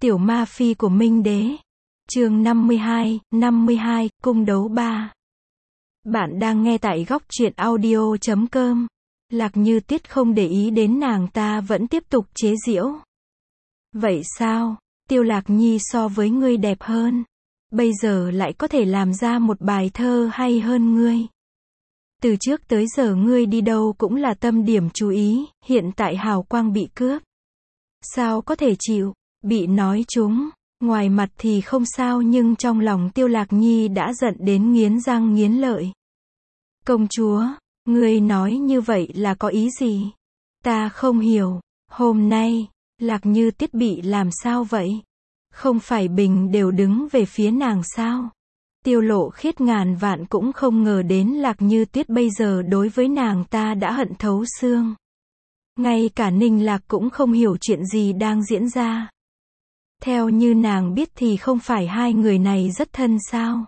Tiểu ma phi của Minh Đế. Chương 52, cung đấu 3. Bạn đang nghe tại góc truyện audio.com. Lạc Như Tiết không để ý đến nàng ta vẫn tiếp tục chế giễu. Vậy sao? Tiêu Lạc Nhi so với ngươi đẹp hơn. Bây giờ lại có thể làm ra một bài thơ hay hơn ngươi. Từ trước tới giờ ngươi đi đâu cũng là tâm điểm chú ý, hiện tại hào quang bị cướp. Sao có thể chịu? Bị nói trúng, ngoài mặt thì không sao nhưng trong lòng Tiêu Lạc Nhi đã giận đến nghiến răng nghiến lợi. Công chúa, ngươi nói như vậy là có ý gì? Ta không hiểu, hôm nay, Lạc Như Tiết bị làm sao vậy? Không phải Bình đều đứng về phía nàng sao? Tiêu Lộ Khiết ngàn vạn cũng không ngờ đến Lạc Như Tiết bây giờ đối với nàng ta đã hận thấu xương. Ngay cả Ninh Lạc cũng không hiểu chuyện gì đang diễn ra. Theo như nàng biết thì không phải hai người này rất thân sao?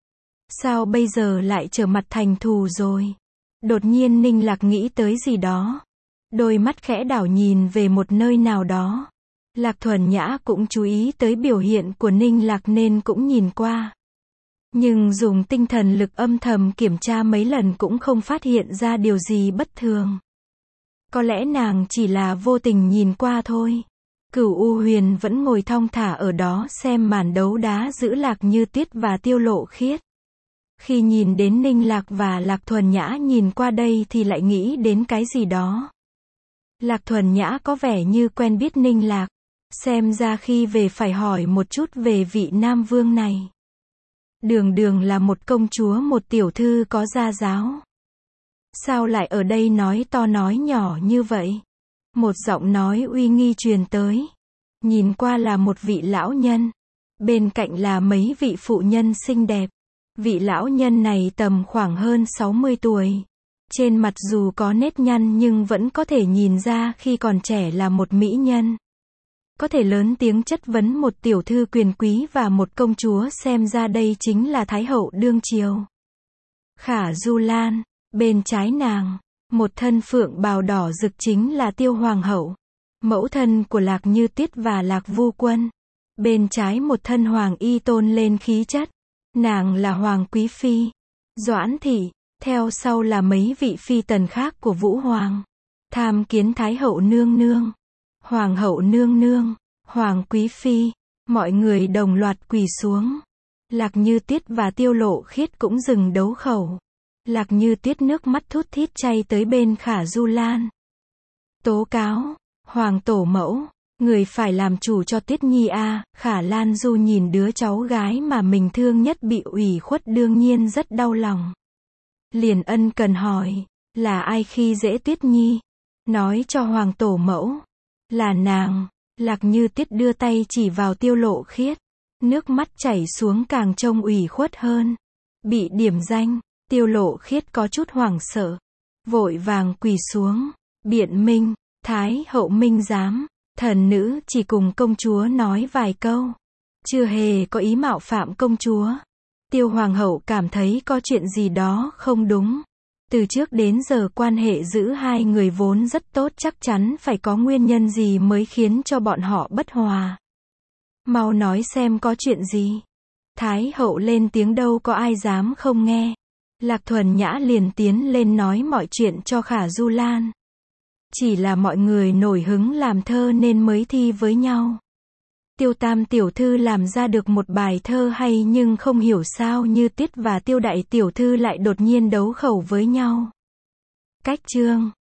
Sao bây giờ lại trở mặt thành thù rồi? Đột nhiên Ninh Lạc nghĩ tới gì đó. Đôi mắt khẽ đảo nhìn về một nơi nào đó. Lạc Thuần Nhã cũng chú ý tới biểu hiện của Ninh Lạc nên cũng nhìn qua. Nhưng dùng tinh thần lực âm thầm kiểm tra mấy lần cũng không phát hiện ra điều gì bất thường. Có lẽ nàng chỉ là vô tình nhìn qua thôi. Cửu U Huyền vẫn ngồi thong thả ở đó xem màn đấu đá giữa Lạc Như Tiết và Tiêu Lộ Khiết. Khi nhìn đến Ninh Lạc và Lạc Thuần Nhã nhìn qua đây thì lại nghĩ đến cái gì đó. Lạc Thuần Nhã có vẻ như quen biết Ninh Lạc. Xem ra khi về phải hỏi một chút về vị Nam Vương này. Đường đường là một công chúa một tiểu thư có gia giáo. Sao lại ở đây nói to nói nhỏ như vậy? Một giọng nói uy nghi truyền tới. Nhìn qua là một vị lão nhân. Bên cạnh là mấy vị phụ nhân xinh đẹp. Vị lão nhân này tầm khoảng hơn 60 tuổi. Trên mặt dù có nếp nhăn nhưng vẫn có thể nhìn ra khi còn trẻ là một mỹ nhân. Có thể lớn tiếng chất vấn một tiểu thư quyền quý và một công chúa xem ra đây chính là Thái hậu đương triều. Khả Du Lan, bên trái nàng, một thân phượng bào đỏ rực chính là Tiêu Hoàng hậu, mẫu thân của Lạc Như Tiết và Lạc Vu Quân. Bên trái một thân hoàng y tôn lên khí chất, nàng là Hoàng Quý Phi, Doãn Thị, theo sau là mấy vị phi tần khác của Vũ Hoàng. Tham kiến Thái hậu nương nương, Hoàng hậu nương nương, Hoàng Quý Phi, mọi người đồng loạt quỳ xuống. Lạc Như Tiết và Tiêu Lộ Khiết cũng dừng đấu khẩu. Lạc Như Tiết nước mắt thút thít chay tới bên Khả Du Lan. Tố cáo, Hoàng tổ mẫu, người phải làm chủ cho Tiết Nhi a. Khả Lan Du nhìn đứa cháu gái mà mình thương nhất bị ủy khuất đương nhiên rất đau lòng. Liền ân cần hỏi, là ai khi dễ Tiết Nhi? Nói cho Hoàng tổ mẫu. Là nàng. Lạc Như Tiết đưa tay chỉ vào Tiêu Lộ Khiết. Nước mắt chảy xuống càng trông ủy khuất hơn. Bị điểm danh, Tiêu Lộ Khiết có chút hoảng sợ. Vội vàng quỳ xuống. Biện minh, Thái hậu minh giám. Thần nữ chỉ cùng công chúa nói vài câu. Chưa hề có ý mạo phạm công chúa. Tiêu Hoàng hậu cảm thấy có chuyện gì đó không đúng. Từ trước đến giờ quan hệ giữa hai người vốn rất tốt, chắc chắn phải có nguyên nhân gì mới khiến cho bọn họ bất hòa. Mau nói xem có chuyện gì. Thái hậu lên tiếng đâu có ai dám không nghe. Lạc Thuần Nhã liền tiến lên nói mọi chuyện cho Khả Du Lan. Chỉ là mọi người nổi hứng làm thơ nên mới thi với nhau. Tiêu Tam tiểu thư làm ra được một bài thơ hay nhưng không hiểu sao Như Tiết và Tiêu Đại tiểu thư lại đột nhiên đấu khẩu với nhau. Cách chương